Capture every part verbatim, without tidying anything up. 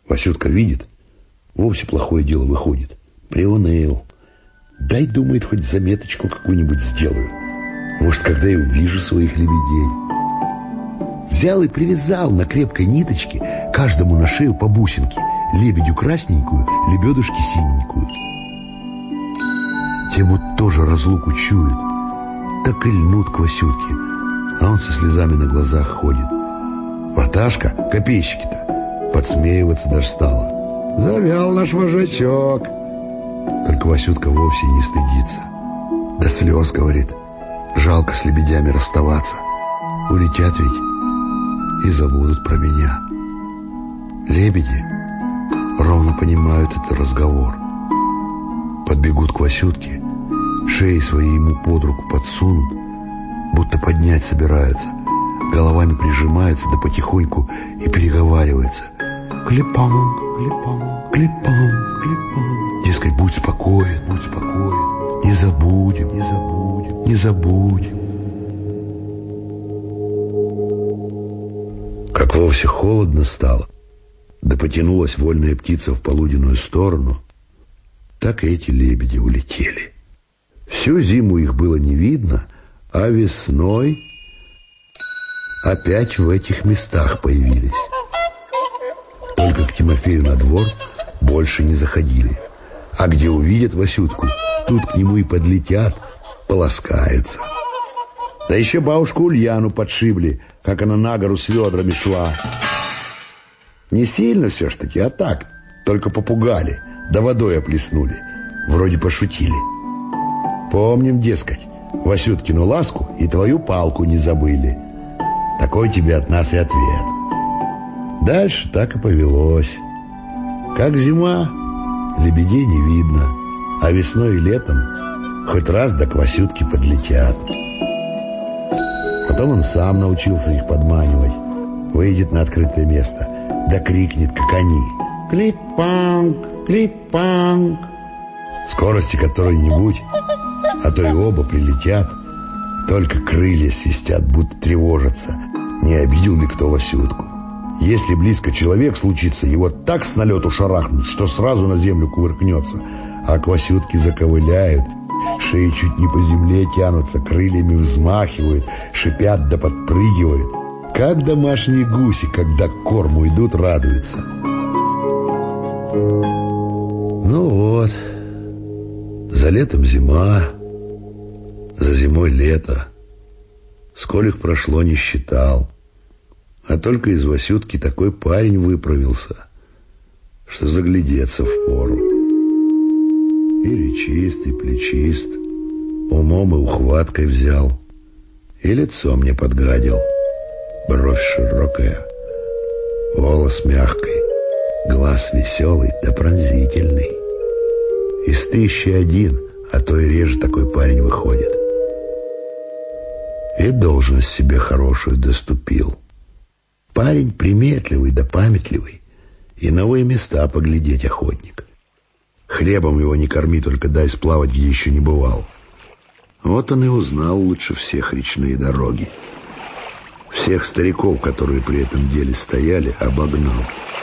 Васютка видит, вовсе плохое дело выходит. Приуныл. Дай, думает, хоть заметочку какую-нибудь сделаю. Может, когда я увижу своих лебедей. Взял и привязал на крепкой ниточке каждому на шею по бусинке. Лебедю красненькую, лебедушки синенькую. Те будто тоже разлуку чуют, так и льнут к Васютке, а он со слезами на глазах ходит. Ваташка, копейщики-то, подсмеиваться даже стала. Завял наш вожачок. Только Васютка вовсе не стыдится. До слез, говорит, жалко с лебедями расставаться. Улетят ведь и забудут про меня. Лебеди ровно понимают этот разговор. Подбегут к Васютке, шеи свои ему под руку подсунут, будто поднять собираются, головами прижимаются, да потихоньку и переговариваются. Клепанг, клепанг, клепанг, клепанг. Дескать, будь спокоен, будь спокоен, не забудем, не забудем, не забудем. Как вовсе холодно стало, да потянулась вольная птица в полуденную сторону, так и эти лебеди улетели. Всю зиму их было не видно, а весной опять в этих местах появились. Только к Тимофею на двор больше не заходили. А где увидят Васютку, тут к нему и подлетят, поласкаются. Да еще бабушку Ульяну подшибли, как она на гору с ведрами шла. Не сильно все ж таки, а так, только попугали, да водой оплеснули. Вроде пошутили. Помним, дескать, Васюткину ласку и твою палку не забыли. Такой тебе от нас и ответ. Дальше так и повелось. Как зима, лебедей не видно, а весной и летом хоть раз да к Васютке подлетят. Потом он сам научился их подманивать. Выйдет на открытое место, да крикнет, как они: «Клип-панг, клип-панг!» Скорости которой-нибудь, а то и оба прилетят, только крылья свистят, будто тревожатся, не обидел ли кто Васютку. Если близко человек случится, его так с налету шарахнут, что сразу на землю кувыркнется, а к Васютке заковыляют, шеи чуть не по земле тянутся, крыльями взмахивают, шипят да подпрыгивают, как домашние гуси, когда к корму идут, радуются. Ну вот, за летом зима, за зимой лето. Сколь их прошло, не считал. А только из Васютки такой парень выправился, что заглядеться впору. И речист, и плечист, умом и ухваткой взял, и лицо мне подгадил. Бровь широкая, волос мягкий, глаз веселый да пронзительный. Из тысячи один, а то и реже такой парень выходит. И должность себе хорошую доступил. Парень приметливый да памятливый, и новые места поглядеть охотник. Хлебом его не корми, только дай сплавать, где еще не бывал. Вот он и узнал лучше всех речные дороги. Всех стариков, которые при этом деле стояли, обогнал.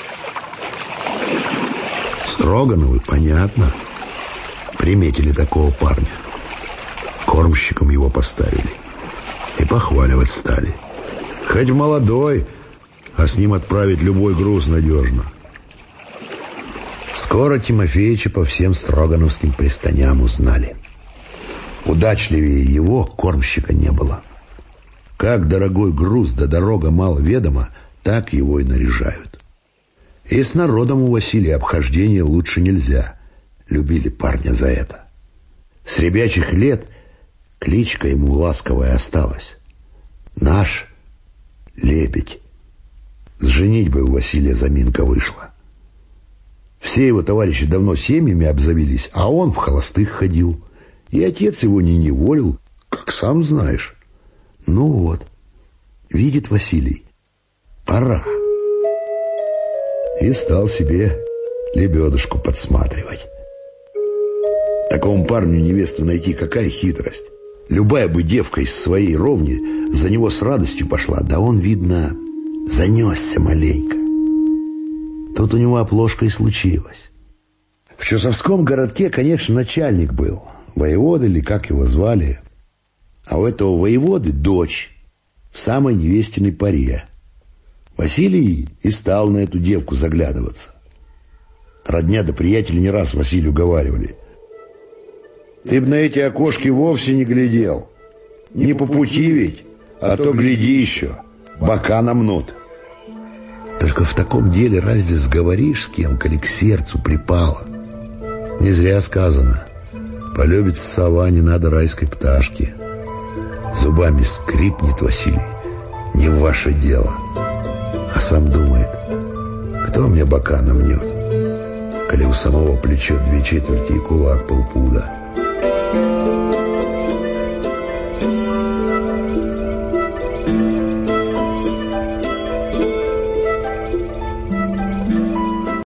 Строгановы, понятно, приметили такого парня. Кормщиком его поставили и похваливать стали. Хоть молодой, а с ним отправить любой груз надежно. Скоро Тимофеича по всем строгановским пристаням узнали. Удачливее его кормщика не было. Как дорогой груз да дорога мало ведома, так его и наряжают. И с народом у Василия обхождения лучше нельзя. Любили парня за это. С ребячих лет кличка ему ласковая осталась. Наш лебедь. С женитьбой у Василия заминка вышла. Все его товарищи давно семьями обзавелись, а он в холостых ходил. И отец его не неволил, как сам знаешь. Ну вот, видит Василий, пора. И стал себе лебедушку подсматривать. Такому парню невесту найти какая хитрость. Любая бы девка из своей ровни за него с радостью пошла, да он, видно, занесся маленько. Тут у него оплошка и случилась. В Чусовском городке, конечно, начальник был. Воевода или как его звали. А у этого воеводы дочь в самой невестиной паре. Василий и стал на эту девку заглядываться. Родня да приятели не раз Василию уговаривали: ты б на эти окошки вовсе не глядел. Не по пути ведь, а то гляди еще, бока намнут. Только в таком деле разве сговоришь с кем, коли к сердцу припало? Не зря сказано: полюбится сова, не надо райской пташки. Зубами скрипнет Василий: не в ваше дело. А сам думает: кто мне бока намнет, коли у самого плечо две четверти и кулак полпуда?